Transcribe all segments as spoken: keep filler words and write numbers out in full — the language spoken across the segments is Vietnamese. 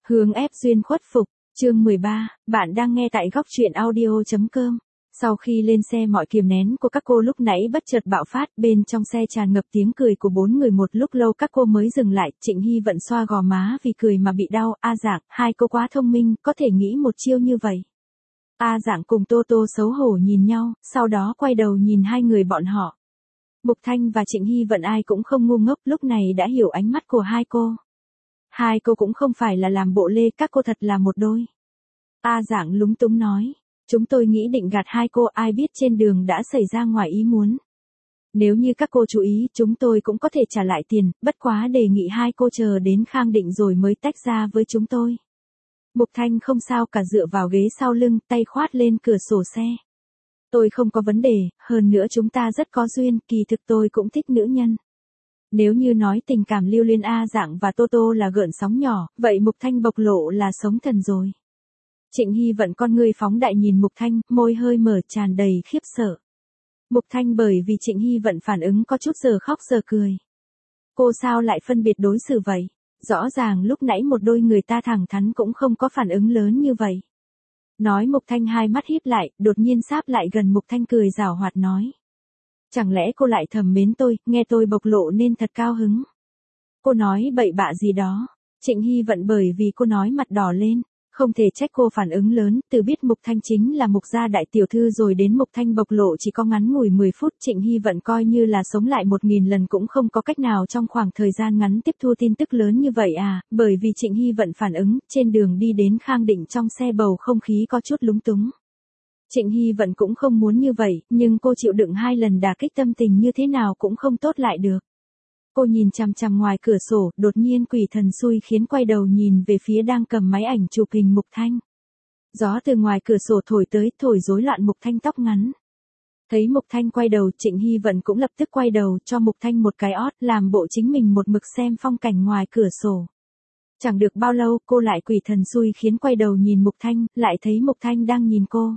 Hướng ép duyên khuất phục, chương mười ba, bạn đang nghe tại góc truyện audio.com. Sau khi lên xe mọi kiềm nén của các cô lúc nãy bất chợt bạo phát, bên trong xe tràn ngập tiếng cười của bốn người, một lúc lâu các cô mới dừng lại. Trịnh Hy Vận xoa gò má vì cười mà bị đau. A Dạng, hai cô quá thông minh, có thể nghĩ một chiêu như vậy. A Dạng cùng Tô Tô xấu hổ nhìn nhau, sau đó quay đầu nhìn hai người bọn họ. Mục Thanh và Trịnh Hy Vận ai cũng không ngu ngốc, lúc này đã hiểu ánh mắt của hai cô. Hai cô cũng không phải là làm bộ lê, các cô thật là một đôi. A Dạng lúng túng nói, chúng tôi nghĩ định gạt hai cô, ai biết trên đường đã xảy ra ngoài ý muốn. Nếu như các cô chú ý, chúng tôi cũng có thể trả lại tiền, bất quá đề nghị hai cô chờ đến Khang Định rồi mới tách ra với chúng tôi. Mục Thanh không sao cả, dựa vào ghế sau lưng, tay khoát lên cửa sổ xe. Tôi không có vấn đề, hơn nữa chúng ta rất có duyên, kỳ thực tôi cũng thích nữ nhân. Nếu như nói tình cảm lưu luyến A Dạng và Tô Tô là gợn sóng nhỏ, vậy Mục Thanh bộc lộ là sóng thần rồi. Trịnh Hy Vận con ngươi phóng đại nhìn Mục Thanh, môi hơi mở tràn đầy khiếp sợ. Mục Thanh bởi vì Trịnh Hy Vận phản ứng có chút giờ khóc giờ cười. Cô sao lại phân biệt đối xử vậy? Rõ ràng lúc nãy một đôi người ta thẳng thắn cũng không có phản ứng lớn như vậy. Nói Mục Thanh hai mắt híp lại, đột nhiên sáp lại gần Mục Thanh cười giảo hoạt nói. Chẳng lẽ cô lại thầm mến tôi, nghe tôi bộc lộ nên thật cao hứng. Cô nói bậy bạ gì đó. Trịnh Hy Vận bởi vì cô nói mặt đỏ lên, không thể trách cô phản ứng lớn, từ biết Mục Thanh chính là Mục gia đại tiểu thư rồi đến Mục Thanh bộc lộ chỉ có ngắn ngủi mười phút, Trịnh Hy Vận coi như là sống lại một nghìn lần cũng không có cách nào trong khoảng thời gian ngắn tiếp thu tin tức lớn như vậy à, bởi vì Trịnh Hy Vận phản ứng, trên đường đi đến Khang Định trong xe bầu không khí có chút lúng túng. Trịnh Hy Vận cũng không muốn như vậy, nhưng cô chịu đựng hai lần đả kích tâm tình như thế nào cũng không tốt lại được. Cô nhìn chằm chằm ngoài cửa sổ, đột nhiên quỷ thần xui khiến quay đầu nhìn về phía đang cầm máy ảnh chụp hình Mục Thanh. Gió từ ngoài cửa sổ thổi tới, thổi rối loạn Mục Thanh tóc ngắn. Thấy Mục Thanh quay đầu, Trịnh Hy Vận cũng lập tức quay đầu cho Mục Thanh một cái ót, làm bộ chính mình một mực xem phong cảnh ngoài cửa sổ. Chẳng được bao lâu, cô lại quỷ thần xui khiến quay đầu nhìn Mục Thanh, lại thấy Mục Thanh đang nhìn cô.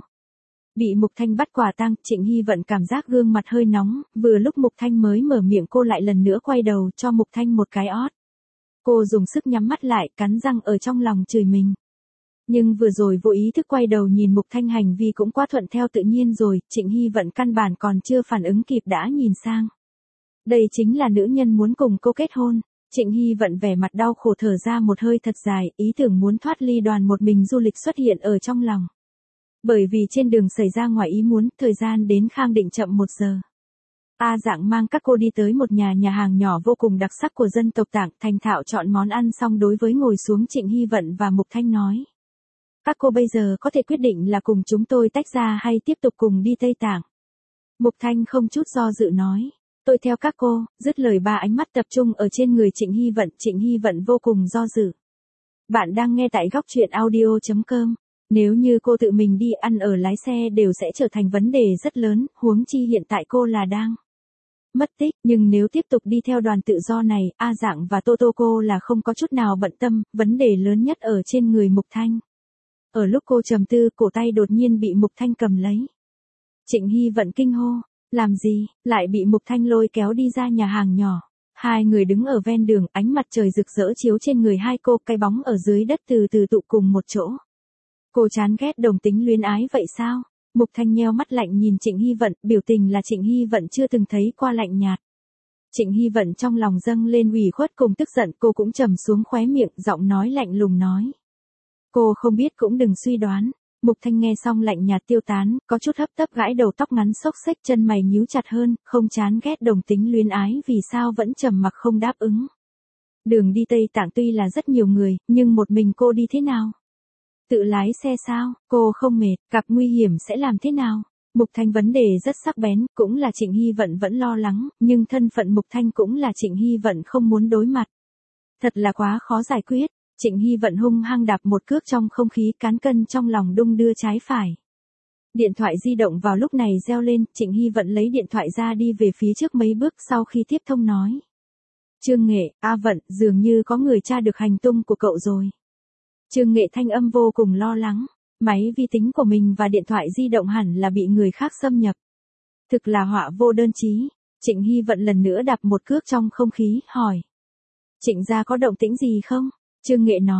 Bị Mục Thanh bắt quả tang, Trịnh Hy Vận cảm giác gương mặt hơi nóng, vừa lúc Mục Thanh mới mở miệng cô lại lần nữa quay đầu cho Mục Thanh một cái ót. Cô dùng sức nhắm mắt lại, cắn răng ở trong lòng chửi mình. Nhưng vừa rồi vô ý thức quay đầu nhìn Mục Thanh hành vi cũng quá thuận theo tự nhiên rồi, Trịnh Hy Vận căn bản còn chưa phản ứng kịp đã nhìn sang. Đây chính là nữ nhân muốn cùng cô kết hôn. Trịnh Hy Vận vẻ mặt đau khổ thở ra một hơi thật dài, ý tưởng muốn thoát ly đoàn một mình du lịch xuất hiện ở trong lòng. Bởi vì trên đường xảy ra ngoài ý muốn, thời gian đến Khang Định chậm một giờ. A Dạng mang các cô đi tới một nhà nhà hàng nhỏ vô cùng đặc sắc của dân tộc Tạng, thành thạo chọn món ăn xong đối với ngồi xuống Trịnh Hy Vận và Mục Thanh nói. Các cô bây giờ có thể quyết định là cùng chúng tôi tách ra hay tiếp tục cùng đi Tây Tạng. Mục Thanh không chút do dự nói. Tôi theo các cô, dứt lời ba ánh mắt tập trung ở trên người Trịnh Hy Vận, Trịnh Hy Vận vô cùng do dự. Bạn đang nghe tại góc truyện audio.com. Nếu như cô tự mình đi ăn ở lái xe đều sẽ trở thành vấn đề rất lớn, huống chi hiện tại cô là đang mất tích, nhưng nếu tiếp tục đi theo đoàn tự do này, A Dạng và Tô Tô cô là không có chút nào bận tâm, vấn đề lớn nhất ở trên người Mục Thanh. Ở lúc cô trầm tư, cổ tay đột nhiên bị Mục Thanh cầm lấy. Trịnh Hy Vận kinh hô, làm gì, lại bị Mục Thanh lôi kéo đi ra nhà hàng nhỏ. Hai người đứng ở ven đường, ánh mặt trời rực rỡ chiếu trên người hai cô, cái bóng ở dưới đất từ từ tụ cùng một chỗ. Cô chán ghét đồng tính luyến ái vậy sao? Mục Thanh nheo mắt lạnh nhìn Trịnh Hy Vận, biểu tình là Trịnh Hy Vận chưa từng thấy qua lạnh nhạt. Trịnh Hy Vận trong lòng dâng lên ủy khuất cùng tức giận, cô cũng trầm xuống khóe miệng, giọng nói lạnh lùng nói. Cô không biết cũng đừng suy đoán. Mục Thanh nghe xong lạnh nhạt tiêu tán, có chút hấp tấp gãi đầu tóc ngắn xốc xếch, chân mày nhíu chặt hơn, không chán ghét đồng tính luyến ái vì sao vẫn trầm mặc không đáp ứng. Đường đi Tây Tạng tuy là rất nhiều người, nhưng một mình cô đi thế nào? Tự lái xe sao, cô không mệt, gặp nguy hiểm sẽ làm thế nào? Mục Thanh vấn đề rất sắc bén, cũng là Trịnh Hy Vận vẫn lo lắng, nhưng thân phận Mục Thanh cũng là Trịnh Hy Vận không muốn đối mặt. Thật là quá khó giải quyết. Trịnh Hy Vận hung hăng đạp một cước trong không khí, cán cân trong lòng đung đưa trái phải. Điện thoại di động vào lúc này reo lên, Trịnh Hy Vận lấy điện thoại ra đi về phía trước mấy bước, sau khi tiếp thông nói. Trương Nghệ, A Vận, dường như có người tra được hành tung của cậu rồi. Trương Nghệ thanh âm vô cùng lo lắng, máy vi tính của mình và điện thoại di động hẳn là bị người khác xâm nhập. Thực là họa vô đơn chí. Trịnh Hy Vận lần nữa đạp một cước trong không khí, hỏi. Trịnh gia có động tĩnh gì không? Trương Nghệ nói,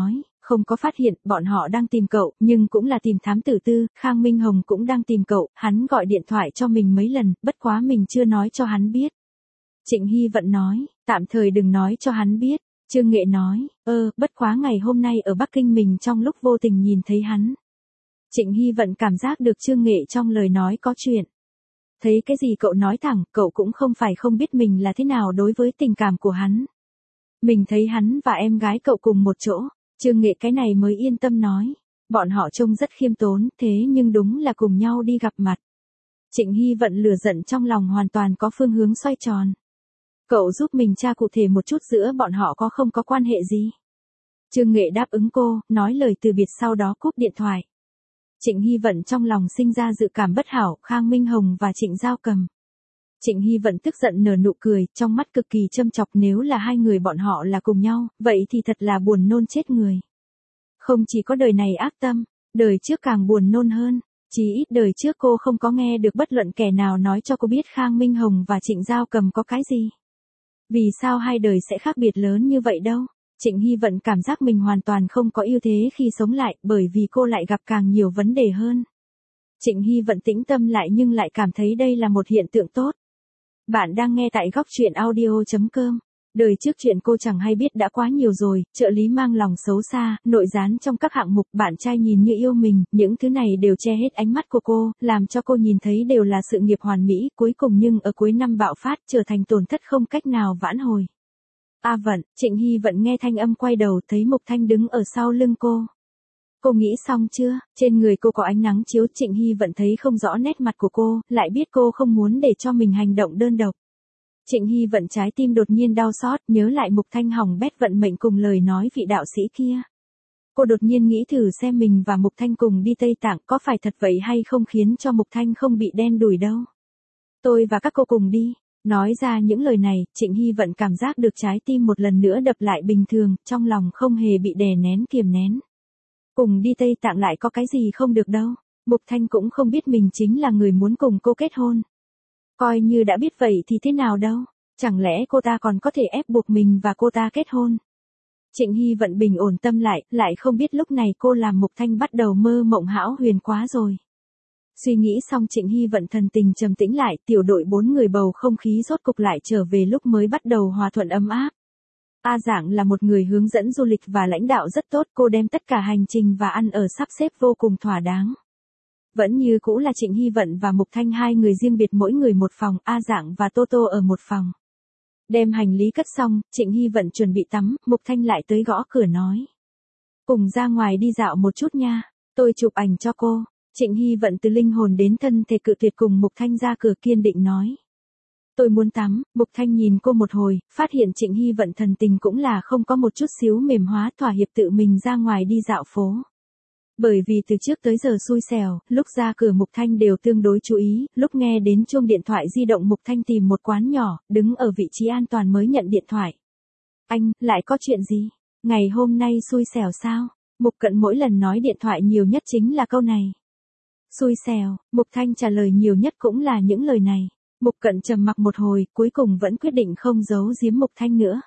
không có phát hiện, bọn họ đang tìm cậu, nhưng cũng là tìm thám tử tư, Khang Minh Hồng cũng đang tìm cậu, hắn gọi điện thoại cho mình mấy lần, bất quá mình chưa nói cho hắn biết. Trịnh Hy Vận nói, tạm thời đừng nói cho hắn biết. Trương Nghệ nói, ơ, bất quá ngày hôm nay ở Bắc Kinh mình trong lúc vô tình nhìn thấy hắn. Trịnh Hy Vận cảm giác được Trương Nghệ trong lời nói có chuyện. Thấy cái gì cậu nói thẳng, cậu cũng không phải không biết mình là thế nào đối với tình cảm của hắn. Mình thấy hắn và em gái cậu cùng một chỗ, Trương Nghệ cái này mới yên tâm nói. Bọn họ trông rất khiêm tốn, thế nhưng đúng là cùng nhau đi gặp mặt. Trịnh Hy Vận lửa giận trong lòng hoàn toàn có phương hướng xoay tròn. Cậu giúp mình tra cụ thể một chút giữa bọn họ có không có quan hệ gì. Trương Nghệ đáp ứng cô, nói lời từ biệt sau đó cúp điện thoại. Trịnh Hy Vận trong lòng sinh ra dự cảm bất hảo, Khang Minh Hồng và Trịnh Giao Cầm. Trịnh Hy Vận tức giận nở nụ cười, trong mắt cực kỳ châm chọc, nếu là hai người bọn họ là cùng nhau, vậy thì thật là buồn nôn chết người. Không chỉ có đời này ác tâm, đời trước càng buồn nôn hơn, chí ít đời trước cô không có nghe được bất luận kẻ nào nói cho cô biết Khang Minh Hồng và Trịnh Giao Cầm có cái gì. Vì sao hai đời sẽ khác biệt lớn như vậy đâu? Trịnh Hy Vận cảm giác mình hoàn toàn không có ưu thế khi sống lại, bởi vì cô lại gặp càng nhiều vấn đề hơn. Trịnh Hy Vận tĩnh tâm lại nhưng lại cảm thấy đây là một hiện tượng tốt. Bạn đang nghe tại góc truyện audio chấm com. Đời trước chuyện cô chẳng hay biết đã quá nhiều rồi, trợ lý mang lòng xấu xa, nội gián trong các hạng mục, bạn trai nhìn như yêu mình, những thứ này đều che hết ánh mắt của cô, làm cho cô nhìn thấy đều là sự nghiệp hoàn mỹ, cuối cùng nhưng ở cuối năm bạo phát trở thành tổn thất không cách nào vãn hồi. A Vận, Trịnh Hy Vận nghe thanh âm quay đầu thấy Mục Thanh đứng ở sau lưng cô. Cô nghĩ xong chưa? Trên người cô có ánh nắng chiếu, Trịnh Hy Vận thấy không rõ nét mặt của cô, lại biết cô không muốn để cho mình hành động đơn độc. Trịnh Hy Vận trái tim đột nhiên đau xót, nhớ lại Mục Thanh hỏng bét vận mệnh cùng lời nói vị đạo sĩ kia. Cô đột nhiên nghĩ thử xem mình và Mục Thanh cùng đi Tây Tạng có phải thật vậy hay không, khiến cho Mục Thanh không bị đen đủi đâu. Tôi và các cô cùng đi. Nói ra những lời này, Trịnh Hy Vận cảm giác được trái tim một lần nữa đập lại bình thường, trong lòng không hề bị đè nén kiềm nén. Cùng đi Tây Tạng lại có cái gì không được đâu. Mục Thanh cũng không biết mình chính là người muốn cùng cô kết hôn. Coi như đã biết vậy thì thế nào đâu, chẳng lẽ cô ta còn có thể ép buộc mình và cô ta kết hôn. Trịnh Hy Vận bình ổn tâm lại, lại không biết lúc này cô làm Mục Thanh bắt đầu mơ mộng hão huyền quá rồi. Suy nghĩ xong Trịnh Hy Vận thần tình trầm tĩnh lại, tiểu đội bốn người bầu không khí rốt cục lại trở về lúc mới bắt đầu hòa thuận ấm áp. A Dạng là một người hướng dẫn du lịch và lãnh đạo rất tốt, cô đem tất cả hành trình và ăn ở sắp xếp vô cùng thỏa đáng. Vẫn như cũ là Trịnh Hy Vận và Mục Thanh hai người riêng biệt mỗi người một phòng, A Dạng và Tô Tô ở một phòng. Đem hành lý cất xong, Trịnh Hy Vận chuẩn bị tắm, Mục Thanh lại tới gõ cửa nói. Cùng ra ngoài đi dạo một chút nha, tôi chụp ảnh cho cô. Trịnh Hy Vận từ linh hồn đến thân thể cự tuyệt cùng Mục Thanh ra cửa kiên định nói. Tôi muốn tắm. Mục Thanh nhìn cô một hồi, phát hiện Trịnh Hy Vận thần tình cũng là không có một chút xíu mềm hóa, thỏa hiệp tự mình ra ngoài đi dạo phố. Bởi vì từ trước tới giờ xui xẻo, lúc ra cửa Mục Thanh đều tương đối chú ý, lúc nghe đến chuông điện thoại di động Mục Thanh tìm một quán nhỏ, đứng ở vị trí an toàn mới nhận điện thoại. Anh, lại có chuyện gì? Ngày hôm nay xui xẻo sao? Mục Cận mỗi lần nói điện thoại nhiều nhất chính là câu này. Xui xẻo, Mục Thanh trả lời nhiều nhất cũng là những lời này. Mục Cận trầm mặc một hồi, cuối cùng vẫn quyết định không giấu giếm Mục Thanh nữa.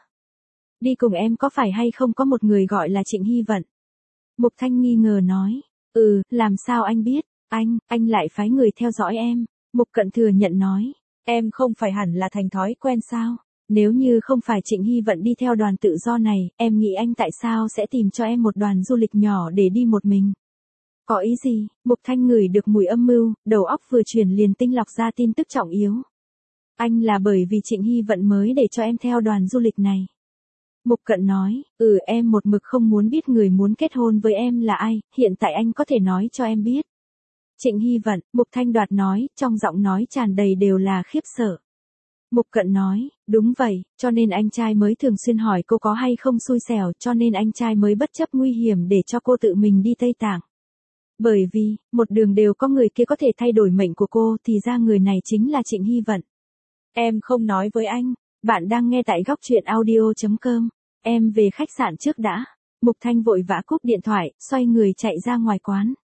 Đi cùng em có phải hay không có một người gọi là Trịnh Hy Vận? Mục Thanh nghi ngờ nói. Ừ, làm sao anh biết? Anh, anh lại phái người theo dõi em. Mục Cận thừa nhận nói. Em không phải hẳn là thành thói quen sao? Nếu như không phải Trịnh Hy Vận đi theo đoàn tự do này, em nghĩ anh tại sao sẽ tìm cho em một đoàn du lịch nhỏ để đi một mình? Có ý gì? Mục Thanh ngửi được mùi âm mưu, đầu óc vừa chuyển liền tinh lọc ra tin tức trọng yếu. Anh là bởi vì Trịnh Hy Vận mới để cho em theo đoàn du lịch này. Mục Cận nói, ừ em một mực không muốn biết người muốn kết hôn với em là ai, hiện tại anh có thể nói cho em biết. Trịnh Hy Vận, Mục Thanh đoạt nói, trong giọng nói tràn đầy đều là khiếp sợ. Mục Cận nói, đúng vậy, cho nên anh trai mới thường xuyên hỏi cô có hay không xui xẻo, cho nên anh trai mới bất chấp nguy hiểm để cho cô tự mình đi Tây Tạng. Bởi vì, một đường đều có người kia có thể thay đổi mệnh của cô, thì ra người này chính là Trịnh Hy Vận. Em không nói với anh. Bạn đang nghe tại góc truyện audio chấm com. Em về khách sạn trước đã. Mục Thanh vội vã cúp điện thoại, xoay người chạy ra ngoài quán.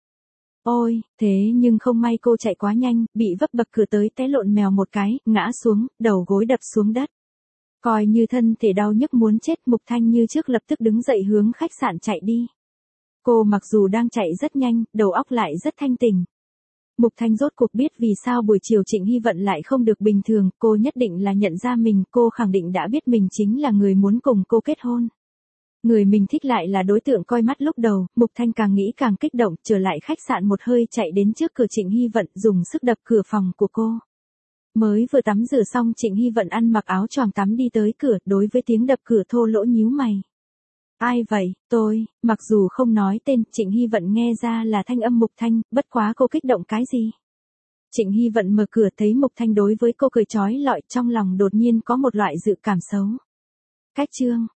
Ôi, thế nhưng không may cô chạy quá nhanh, bị vấp bậc cửa tới té lộn mèo một cái, ngã xuống, đầu gối đập xuống đất. Coi như thân thể đau nhức muốn chết, Mục Thanh như trước lập tức đứng dậy hướng khách sạn chạy đi. Cô mặc dù đang chạy rất nhanh, đầu óc lại rất thanh tỉnh. Mục Thanh rốt cuộc biết vì sao buổi chiều Trịnh Hy Vận lại không được bình thường, cô nhất định là nhận ra mình, cô khẳng định đã biết mình chính là người muốn cùng cô kết hôn. Người mình thích lại là đối tượng coi mắt lúc đầu, Mục Thanh càng nghĩ càng kích động, trở lại khách sạn một hơi chạy đến trước cửa Trịnh Hy Vận, dùng sức đập cửa phòng của cô. Mới vừa tắm rửa xong Trịnh Hy Vận ăn mặc áo choàng tắm đi tới cửa, đối với tiếng đập cửa thô lỗ nhíu mày. Ai vậy? Tôi, mặc dù không nói tên, Trịnh Hy Vận nghe ra là thanh âm Mục Thanh, bất quá cô kích động cái gì? Trịnh Hy Vận mở cửa thấy Mục Thanh đối với cô cười chói lọi, trong lòng đột nhiên có một loại dự cảm xấu. Cách chương